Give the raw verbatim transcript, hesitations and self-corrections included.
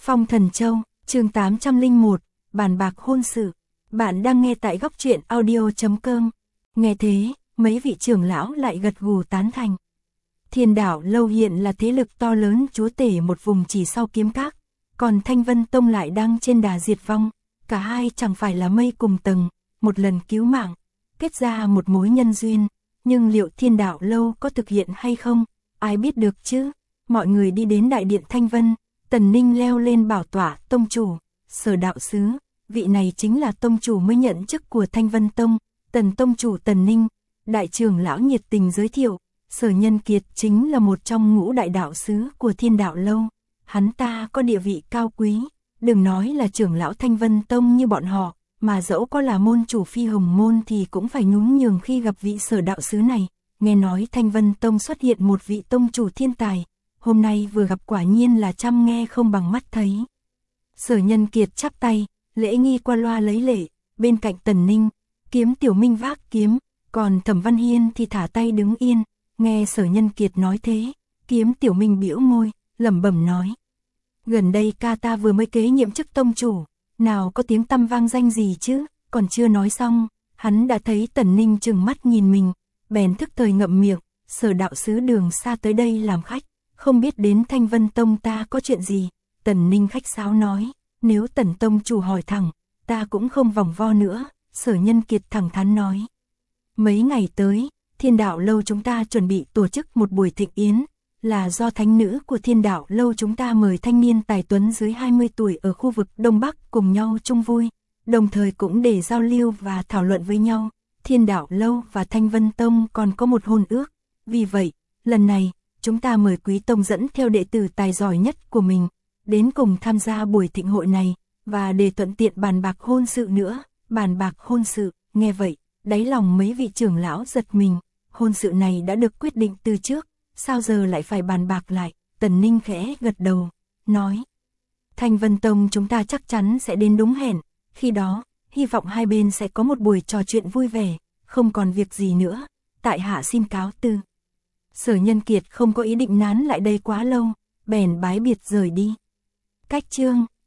Phong Thần Châu, chương tám trăm lẻ một, bàn bạc hôn sự. Bạn đang nghe tại góc truyện audio chấm com. Nghe thế, mấy vị trưởng lão lại gật gù tán thành. Thiên Đạo Lâu hiện là thế lực to lớn chúa tể một vùng chỉ sau Kiếm Các, còn Thanh Vân Tông lại đang trên đà diệt vong, cả hai chẳng phải là mây cùng tầng, một lần cứu mạng, kết ra một mối nhân duyên, nhưng liệu Thiên Đạo Lâu có thực hiện hay không, ai biết được chứ? Mọi người đi đến đại điện Thanh Vân, Tần Ninh leo lên bảo tọa tông chủ, Sở đạo sứ, vị này chính là tông chủ mới nhận chức của Thanh Vân Tông, Tần tông chủ Tần Ninh. Đại trưởng lão nhiệt tình giới thiệu, Sở Nhân Kiệt chính là một trong ngũ đại đạo sứ của Thiên Đạo Lâu, hắn ta có địa vị cao quý, đừng nói là trưởng lão Thanh Vân Tông như bọn họ, mà dẫu có là môn chủ Phi Hồng Môn thì cũng phải nhún nhường khi gặp vị Sở đạo sứ này. Nghe nói Thanh Vân Tông xuất hiện một vị tông chủ thiên tài, hôm nay vừa gặp quả nhiên là chăm nghe không bằng mắt thấy. Sở Nhân Kiệt chắp tay, lễ nghi qua loa lấy lệ, bên cạnh Tần Ninh, Kiếm Tiểu Minh vác kiếm, còn Thẩm Văn Hiên thì thả tay đứng yên. Nghe Sở Nhân Kiệt nói thế, Kiếm Tiểu Minh bĩu môi, lẩm bẩm nói: gần đây ca ta vừa mới kế nhiệm chức tông chủ, nào có tiếng tăm vang danh gì chứ? Còn chưa nói xong, hắn đã thấy Tần Ninh trừng mắt nhìn mình, bèn thức thời ngậm miệng. Sở đạo sứ đường xa tới đây làm khách, không biết đến Thanh Vân Tông ta có chuyện gì? Tần Ninh khách sáo nói: nếu Tần tông chủ hỏi thẳng, ta cũng không vòng vo nữa. Sở Nhân Kiệt thẳng thắn nói: mấy ngày tới, Thiên Đạo Lâu chúng ta chuẩn bị tổ chức một buổi thịnh yến, là do thánh nữ của Thiên Đạo Lâu chúng ta mời thanh niên tài tuấn dưới hai mươi tuổi ở khu vực Đông Bắc cùng nhau chung vui, đồng thời cũng để giao lưu và thảo luận với nhau. Thiên Đạo Lâu và Thanh Vân Tông còn có một hôn ước, vì vậy, lần này, chúng ta mời Quý Tông dẫn theo đệ tử tài giỏi nhất của mình, đến cùng tham gia buổi thịnh hội này, và để thuận tiện bàn bạc hôn sự nữa. Bàn bạc hôn sự, nghe vậy, đáy lòng mấy vị trưởng lão giật mình, hôn sự này đã được quyết định từ trước, sao giờ lại phải bàn bạc lại? Tần Ninh khẽ gật đầu, nói: Thanh Vân Tông chúng ta chắc chắn sẽ đến đúng hẹn, khi đó, hy vọng hai bên sẽ có một buổi trò chuyện vui vẻ, không còn việc gì nữa, tại hạ xin cáo từ. Sở Nhân Kiệt không có ý định nán lại đây quá lâu, bèn bái biệt rời đi. Cách chương